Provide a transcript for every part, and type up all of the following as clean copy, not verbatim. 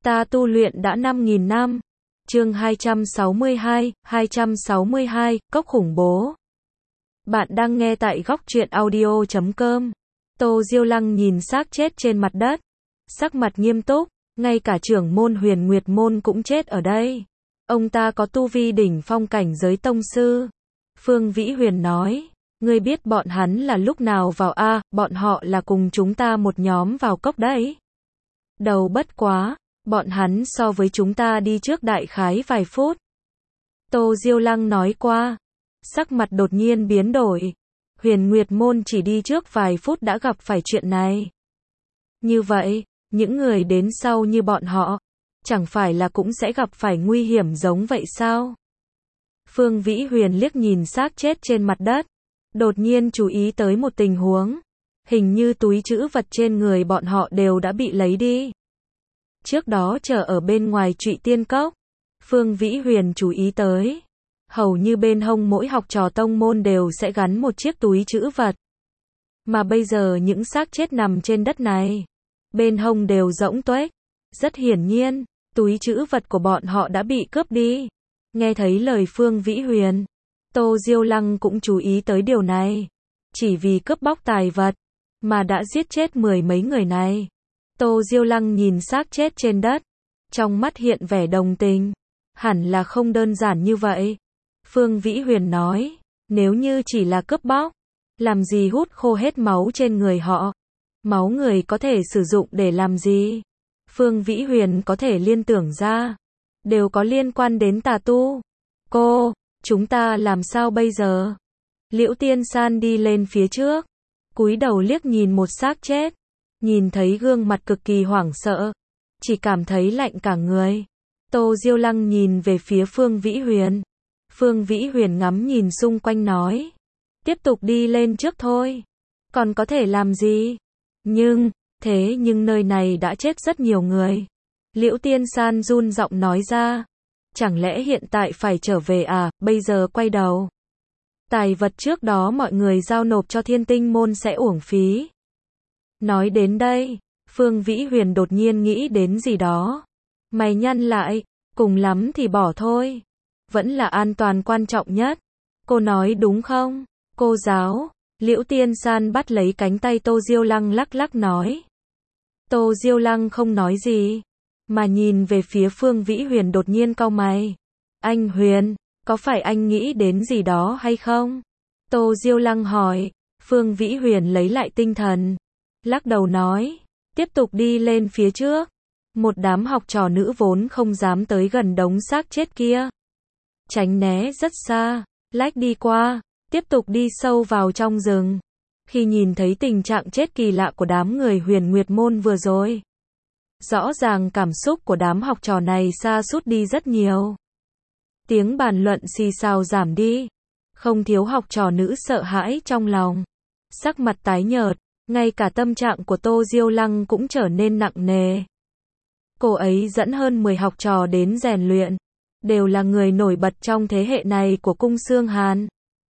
Ta tu luyện đã 5.000 năm. Chương 262, Cốc khủng bố. Bạn đang nghe tại góc truyện audio.com. Tô Diêu Lăng nhìn xác chết trên mặt đất, sắc mặt nghiêm túc, ngay cả trưởng môn Huyền Nguyệt môn cũng chết ở đây. Ông ta có tu vi đỉnh phong cảnh giới tông sư. Phương Vĩ Huyền nói, ngươi biết bọn hắn là lúc nào vào a? Bọn họ là cùng chúng ta một nhóm vào cốc đấy. Đầu bất quá, bọn hắn so với chúng ta đi trước đại khái vài phút. Tô Diêu Lăng nói qua, sắc mặt đột nhiên biến đổi. Huyền Nguyệt môn chỉ đi trước vài phút đã gặp phải chuyện này. Như vậy, những người đến sau như bọn họ, chẳng phải là cũng sẽ gặp phải nguy hiểm giống vậy sao? Phương Vĩ Huyền liếc nhìn xác chết trên mặt đất, đột nhiên chú ý tới một tình huống. Hình như túi trữ vật trên người bọn họ đều đã bị lấy đi. Trước đó chờ ở bên ngoài Trụy Tiên Cốc, Phương Vĩ Huyền chú ý tới, hầu như bên hông mỗi học trò tông môn đều sẽ gắn một chiếc túi trữ vật. Mà bây giờ những xác chết nằm trên đất này, bên hông đều rỗng tuếch. Rất hiển nhiên, túi trữ vật của bọn họ đã bị cướp đi. Nghe thấy lời Phương Vĩ Huyền, Tô Diêu Lăng cũng chú ý tới điều này. Chỉ vì cướp bóc tài vật, mà đã giết chết mười mấy người này. Tô Diêu Lăng nhìn xác chết trên đất, trong mắt hiện vẻ đồng tình. Hẳn là không đơn giản như vậy. Phương Vĩ Huyền nói, nếu như chỉ là cướp bóc, làm gì hút khô hết máu trên người họ? Máu người có thể sử dụng để làm gì? Phương Vĩ Huyền có thể liên tưởng ra, đều có liên quan đến tà tu. Chúng ta làm sao bây giờ? Liễu Tiên San đi lên phía trước, cúi đầu liếc nhìn một xác chết, nhìn thấy gương mặt cực kỳ hoảng sợ, chỉ cảm thấy lạnh cả người. Tô Diêu Lăng nhìn về phía Phương Vĩ Huyền. Phương Vĩ Huyền ngắm nhìn xung quanh nói, tiếp tục đi lên trước thôi, còn có thể làm gì? Nhưng nơi này đã chết rất nhiều người. Liễu Tiên San run giọng nói ra, chẳng lẽ hiện tại phải trở về à? Bây giờ quay đầu, tài vật trước đó mọi người giao nộp cho Thiên Tinh môn sẽ uổng phí. Nói đến đây, Phương Vĩ Huyền đột nhiên nghĩ đến gì đó. Mày nhăn lại, cùng lắm thì bỏ thôi. Vẫn là an toàn quan trọng nhất. Cô nói đúng không? Cô giáo. Liễu Tiên San bắt lấy cánh tay Tô Diêu Lăng lắc lắc nói. Tô Diêu Lăng không nói gì, mà nhìn về phía Phương Vĩ Huyền đột nhiên cau mày. Anh Huyền, có phải anh nghĩ đến gì đó hay không? Tô Diêu Lăng hỏi. Phương Vĩ Huyền lấy lại tinh thần, lắc đầu nói, tiếp tục đi lên phía trước. Một đám học trò nữ vốn không dám tới gần đống xác chết kia, tránh né rất xa, lách đi qua, tiếp tục đi sâu vào trong rừng. Khi nhìn thấy tình trạng chết kỳ lạ của đám người Huyền Nguyệt môn vừa rồi, rõ ràng cảm xúc của đám học trò này sa sút đi rất nhiều. Tiếng bàn luận xì xào giảm đi, không thiếu học trò nữ sợ hãi trong lòng, sắc mặt tái nhợt, ngay cả tâm trạng của Tô Diêu Lăng cũng trở nên nặng nề. Cô ấy dẫn hơn 10 học trò đến rèn luyện, đều là người nổi bật trong thế hệ này của cung Xương Hàn.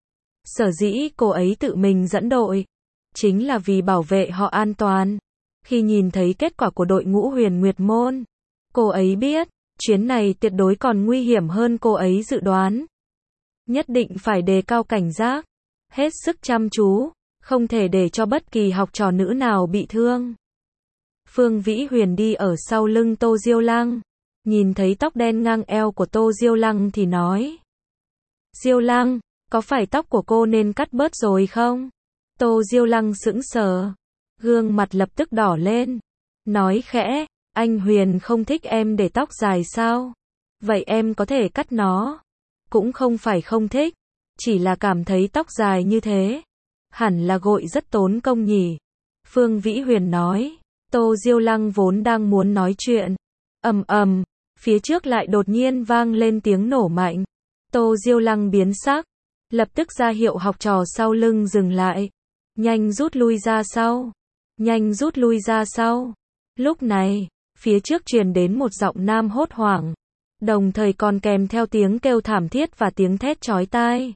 Sở dĩ cô ấy tự mình dẫn đội, chính là vì bảo vệ họ an toàn. Khi nhìn thấy kết quả của đội ngũ Huyền Nguyệt môn, cô ấy biết, chuyến này tuyệt đối còn nguy hiểm hơn cô ấy dự đoán. Nhất định phải đề cao cảnh giác, hết sức chăm chú, không thể để cho bất kỳ học trò nữ nào bị thương. Phương Vĩ Huyền đi ở sau lưng Tô Diêu Lăng, nhìn thấy tóc đen ngang eo của Tô Diêu Lăng thì nói. Diêu Lăng, có phải tóc của cô nên cắt bớt rồi không? Tô Diêu Lăng sững sờ, gương mặt lập tức đỏ lên, nói khẽ, anh Huyền không thích em để tóc dài sao? Vậy em có thể cắt nó. Cũng không phải không thích, chỉ là cảm thấy tóc dài như thế, hẳn là gội rất tốn công nhỉ. Phương Vĩ Huyền nói. Tô Diêu Lăng vốn đang muốn nói chuyện, phía trước lại đột nhiên vang lên tiếng nổ mạnh. Tô Diêu Lăng biến sắc, lập tức ra hiệu học trò sau lưng dừng lại, nhanh rút lui ra sau. Lúc này, phía trước truyền đến một giọng nam hốt hoảng, đồng thời còn kèm theo tiếng kêu thảm thiết và tiếng thét chói tai.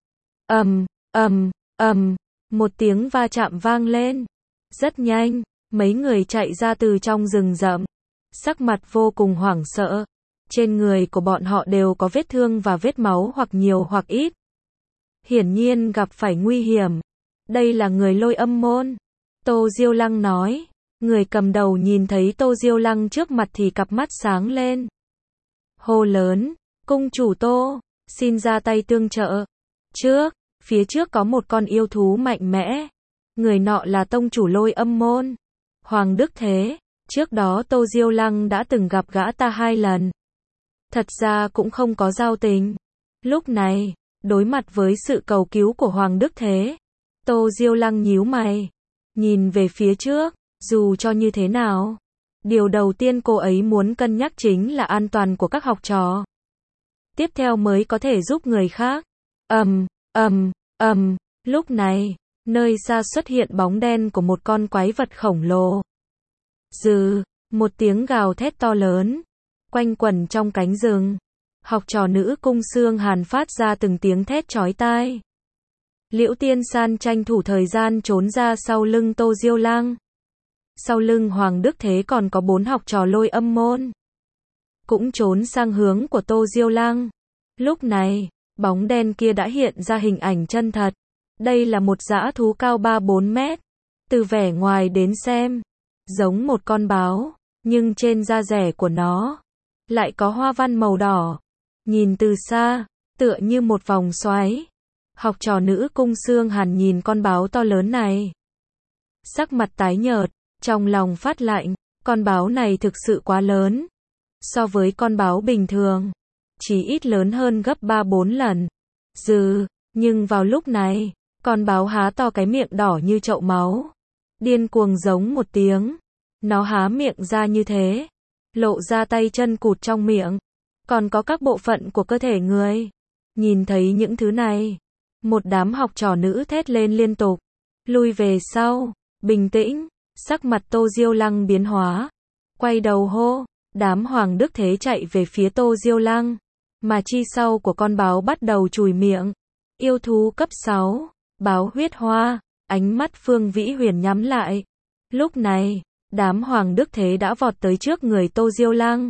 Một tiếng va chạm vang lên. Rất nhanh, mấy người chạy ra từ trong rừng rậm. sắc mặt vô cùng hoảng sợ. Trên người của bọn họ đều có vết thương và vết máu hoặc nhiều hoặc ít. Hiển nhiên gặp phải nguy hiểm. Đây là người Lôi Âm môn. Tô Diêu Lăng nói. Người cầm đầu nhìn thấy Tô Diêu Lăng trước mặt thì cặp mắt sáng lên. Hô lớn, cung chủ Tô, xin ra tay tương trợ. Phía trước có một con yêu thú mạnh mẽ. Người nọ là tông chủ Lôi Âm môn, Hoàng Đức Thế. Trước đó Tô Diêu Lăng đã từng gặp gã ta 2 lần. Thật ra cũng không có giao tình. Lúc này, đối mặt với sự cầu cứu của Hoàng Đức Thế, Tô Diêu Lăng nhíu mày, nhìn về phía trước. Dù cho như thế nào, điều đầu tiên cô ấy muốn cân nhắc chính là an toàn của các học trò. Tiếp theo mới có thể giúp người khác. Lúc này, nơi xa xuất hiện bóng đen của một con quái vật khổng lồ. Một tiếng gào thét to lớn, quanh quẩn trong cánh rừng. Học trò nữ Cung Xương Hàn phát ra từng tiếng thét chói tai. Liễu Tiên San tranh thủ thời gian trốn ra sau lưng Tô Diêu Lăng. Sau lưng Hoàng Đức Thế còn có 4 học trò Lôi Âm môn, cũng trốn sang hướng của Tô Diêu Lăng. Lúc này, bóng đen kia đã hiện ra hình ảnh chân thật. Đây là một dã thú cao 3-4 mét. Từ vẻ ngoài đến xem, giống một con báo, nhưng trên da rẻ của nó lại có hoa văn màu đỏ. Nhìn từ xa, tựa như một vòng xoáy. Học trò nữ Cung Xương Hàn nhìn con báo to lớn này, sắc mặt tái nhợt, trong lòng phát lạnh. Con báo này thực sự quá lớn. So với con báo bình thường, chỉ ít lớn hơn gấp 3-4 lần. Nhưng vào lúc này, con báo há to cái miệng đỏ như chậu máu, điên cuồng giống một tiếng. Nó há miệng ra như thế, lộ ra tay chân cụt trong miệng, còn có các bộ phận của cơ thể người. Nhìn thấy những thứ này, một đám học trò nữ thét lên liên tục, lui về sau, bình tĩnh. Sắc mặt Tô Diêu Lăng biến hóa, quay đầu hô. Đám Hoàng Đức Thế chạy về phía Tô Diêu Lăng, mà chi sau của con báo bắt đầu chùi miệng. Yêu thú cấp 6, báo huyết hoa. Ánh mắt Phương Vĩ Huyền nhắm lại. Lúc này, đám Hoàng Đức Thế đã vọt tới trước người Tô Diêu Lăng.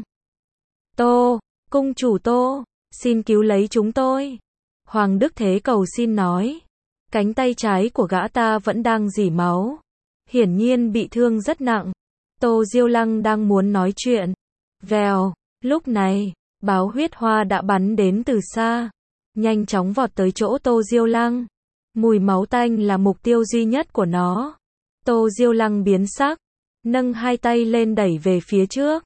Cung chủ Tô, xin cứu lấy chúng tôi. Hoàng Đức Thế cầu xin nói. Cánh tay trái của gã ta vẫn đang rỉ máu, hiển nhiên bị thương rất nặng. Tô Diêu Lăng đang muốn nói chuyện. Vèo, lúc này, báo huyết hoa đã bắn đến từ xa, nhanh chóng vọt tới chỗ Tô Diêu Lăng. Mùi máu tanh là mục tiêu duy nhất của nó. Tô Diêu Lăng biến sắc, nâng 2 tay lên đẩy về phía trước.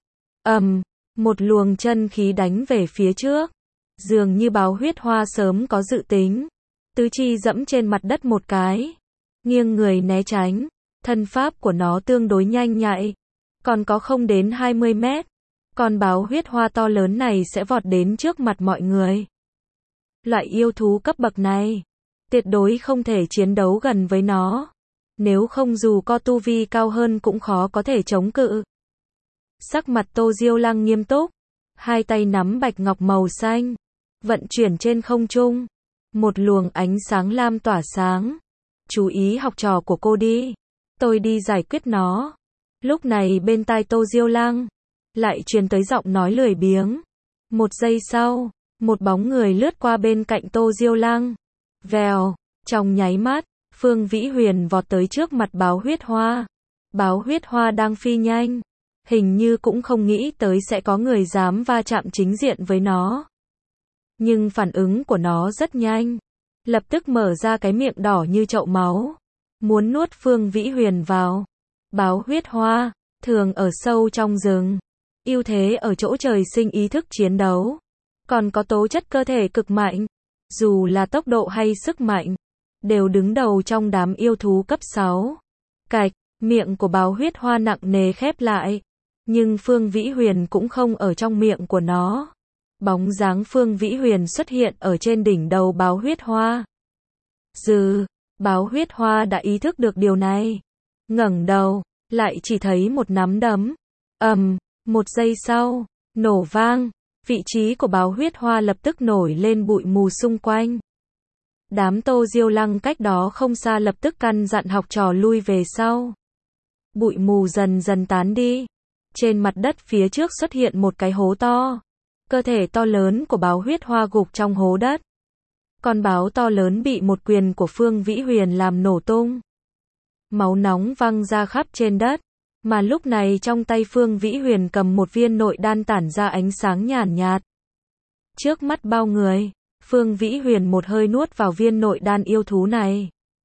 Một luồng chân khí đánh về phía trước. Dường như báo huyết hoa sớm có dự tính. Tứ chi dẫm trên mặt đất một cái, nghiêng người né tránh. Thân pháp của nó tương đối nhanh nhạy, còn có không đến 20 mét. Con báo huyết hoa to lớn này sẽ vọt đến trước mặt mọi người. Loại yêu thú cấp bậc này, tuyệt đối không thể chiến đấu gần với nó. Nếu không dù có tu vi cao hơn cũng khó có thể chống cự. Sắc mặt Tô Diêu Lăng nghiêm túc, 2 tay nắm bạch ngọc màu xanh, vận chuyển trên không trung. Một luồng ánh sáng lam tỏa sáng. Chú ý học trò của cô đi, tôi đi giải quyết nó. Lúc này bên tai Tô Diêu Lăng lại truyền tới giọng nói lười biếng. Một giây sau, một bóng người lướt qua bên cạnh Tô Diêu Lăng. Vèo, trong nháy mắt, Phương Vĩ Huyền vọt tới trước mặt báo huyết hoa. Báo huyết hoa đang phi nhanh, hình như cũng không nghĩ tới sẽ có người dám va chạm chính diện với nó. Nhưng phản ứng của nó rất nhanh, lập tức mở ra cái miệng đỏ như chậu máu, muốn nuốt Phương Vĩ Huyền vào. Báo huyết hoa, thường ở sâu trong rừng, ưu thế ở chỗ trời sinh ý thức chiến đấu, còn có tố chất cơ thể cực mạnh, dù là tốc độ hay sức mạnh, đều đứng đầu trong đám yêu thú cấp 6. Cạch, miệng của báo huyết hoa nặng nề khép lại, nhưng Phương Vĩ Huyền cũng không ở trong miệng của nó. Bóng dáng Phương Vĩ Huyền xuất hiện ở trên đỉnh đầu báo huyết hoa. Báo huyết hoa đã ý thức được điều này, ngẩng đầu, lại chỉ thấy một nắm đấm. Một giây sau, nổ vang, vị trí của báo huyết hoa lập tức nổi lên bụi mù xung quanh. Đám Tô Diêu Lăng cách đó không xa lập tức căn dặn học trò lui về sau. Bụi mù dần dần tán đi. Trên mặt đất phía trước xuất hiện một cái hố to. Cơ thể to lớn của báo huyết hoa gục trong hố đất. Con báo to lớn bị một quyền của Phương Vĩ Huyền làm nổ tung. Máu nóng văng ra khắp trên đất. Mà lúc này trong tay Phương Vĩ Huyền cầm một viên nội đan tản ra ánh sáng nhàn nhạt. Trước mắt bao người, Phương Vĩ Huyền một hơi nuốt vào viên nội đan yêu thú này.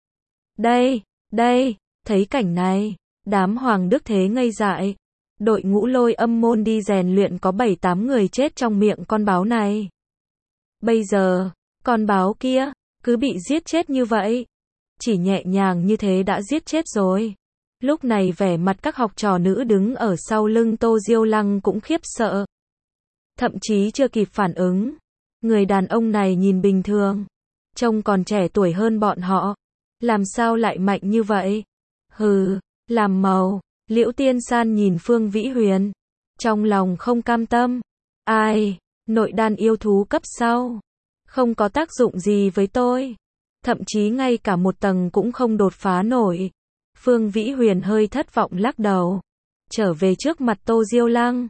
Đây, thấy cảnh này, đám Hoàng Đức Thế ngây dại. Đội ngũ Lôi Âm môn đi rèn luyện có 7-8 người chết trong miệng con báo này. Bây giờ, con báo kia, cứ bị giết chết như vậy. Chỉ nhẹ nhàng như thế đã giết chết rồi. Lúc này vẻ mặt các học trò nữ đứng ở sau lưng Tô Diêu Lăng cũng khiếp sợ. Thậm chí chưa kịp phản ứng. Người đàn ông này nhìn bình thường. Trông còn trẻ tuổi hơn bọn họ. Làm sao lại mạnh như vậy? Hừ, làm màu. Liễu Tiên San nhìn Phương Vĩ Huyền. Trong lòng không cam tâm. Ai, nội đan yêu thú cấp sau. Không có tác dụng gì với tôi. Thậm chí ngay cả một tầng cũng không đột phá nổi. Phương Vĩ Huyền hơi thất vọng lắc đầu. Trở về trước mặt Tô Diêu Lăng.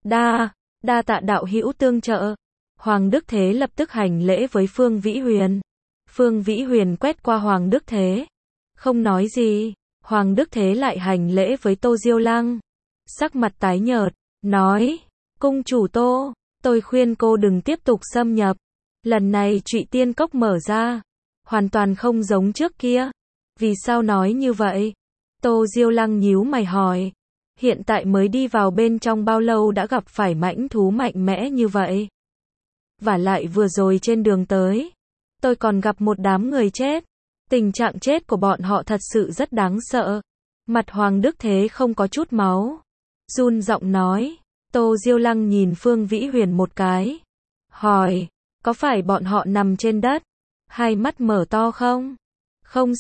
Đa tạ đạo hữu tương trợ. Hoàng Đức Thế lập tức hành lễ với Phương Vĩ Huyền. Phương Vĩ Huyền quét qua Hoàng Đức Thế. Không nói gì. Hoàng Đức Thế lại hành lễ với Tô Diêu Lăng. Sắc mặt tái nhợt, nói. Cung chủ Tô, tôi khuyên cô đừng tiếp tục xâm nhập. Lần này Trụy Tiên Cốc mở ra. Hoàn toàn không giống trước kia. Vì sao nói như vậy? Tô Diêu Lăng nhíu mày hỏi. Hiện tại mới đi vào bên trong bao lâu đã gặp phải mãnh thú mạnh mẽ như vậy? Vả lại vừa rồi trên đường tới, tôi còn gặp một đám người chết. Tình trạng chết của bọn họ thật sự rất đáng sợ. Mặt Hoàng Đức Thế không có chút máu. Run giọng nói. Tô Diêu Lăng nhìn Phương Vĩ Huyền một cái. Hỏi. Có phải bọn họ nằm trên đất? Hai mắt mở to không? Không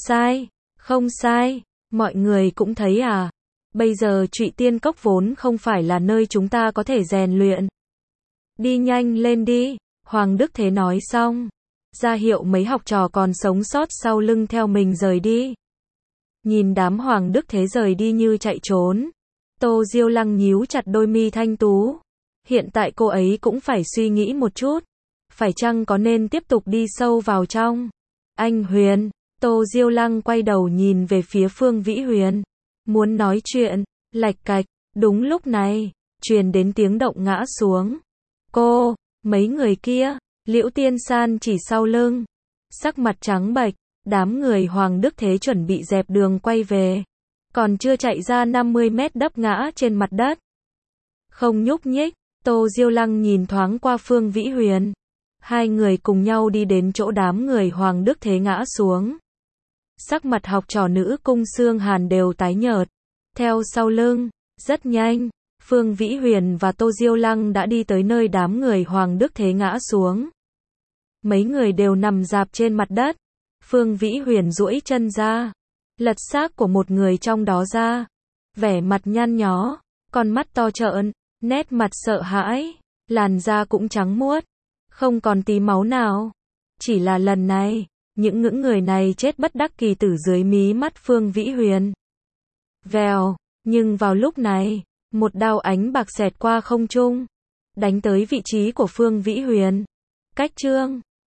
sai. Mọi người cũng thấy à? Bây giờ Trụy Tiên Cốc vốn không phải là nơi chúng ta có thể rèn luyện. Đi nhanh lên đi. Hoàng Đức Thế nói xong. Ra hiệu mấy học trò còn sống sót sau lưng theo mình rời đi. Nhìn đám Hoàng Đức Thế rời đi như chạy trốn. Tô Diêu Lăng nhíu chặt đôi mi thanh tú. Hiện tại cô ấy cũng phải suy nghĩ một chút. Phải chăng có nên tiếp tục đi sâu vào trong? Anh Huyền. Tô Diêu Lăng quay đầu nhìn về phía Phương Vĩ Huyền. Muốn nói chuyện. Lạch cạch. Đúng lúc này, truyền đến tiếng động ngã xuống. Cô, mấy người kia. Liễu Tiên San chỉ sau lưng. Sắc mặt trắng bệch. Đám người Hoàng Đức Thế chuẩn bị dẹp đường quay về. Còn chưa chạy ra 50 mét đấp ngã trên mặt đất. Không nhúc nhích. Tô Diêu Lăng nhìn thoáng qua Phương Vĩ Huyền. Hai người cùng nhau đi đến chỗ đám người Hoàng Đức Thế ngã xuống. Sắc mặt học trò nữ Cung Xương Hàn đều tái nhợt. Theo sau lưng, rất nhanh, Phương Vĩ Huyền và Tô Diêu Lăng đã đi tới nơi đám người Hoàng Đức Thế ngã xuống. Mấy người đều nằm rạp trên mặt đất. Phương Vĩ Huyền duỗi chân ra, lật xác của một người trong đó ra. Vẻ mặt nhăn nhó, con mắt to trợn, nét mặt sợ hãi, làn da cũng trắng muốt, không còn tí máu nào. Chỉ là lần này, những người này chết bất đắc kỳ tử dưới mí mắt Phương Vĩ Huyền. Vèo, nhưng vào lúc này, một đao ánh bạc xẹt qua không trung, đánh tới vị trí của Phương Vĩ Huyền. Cách chương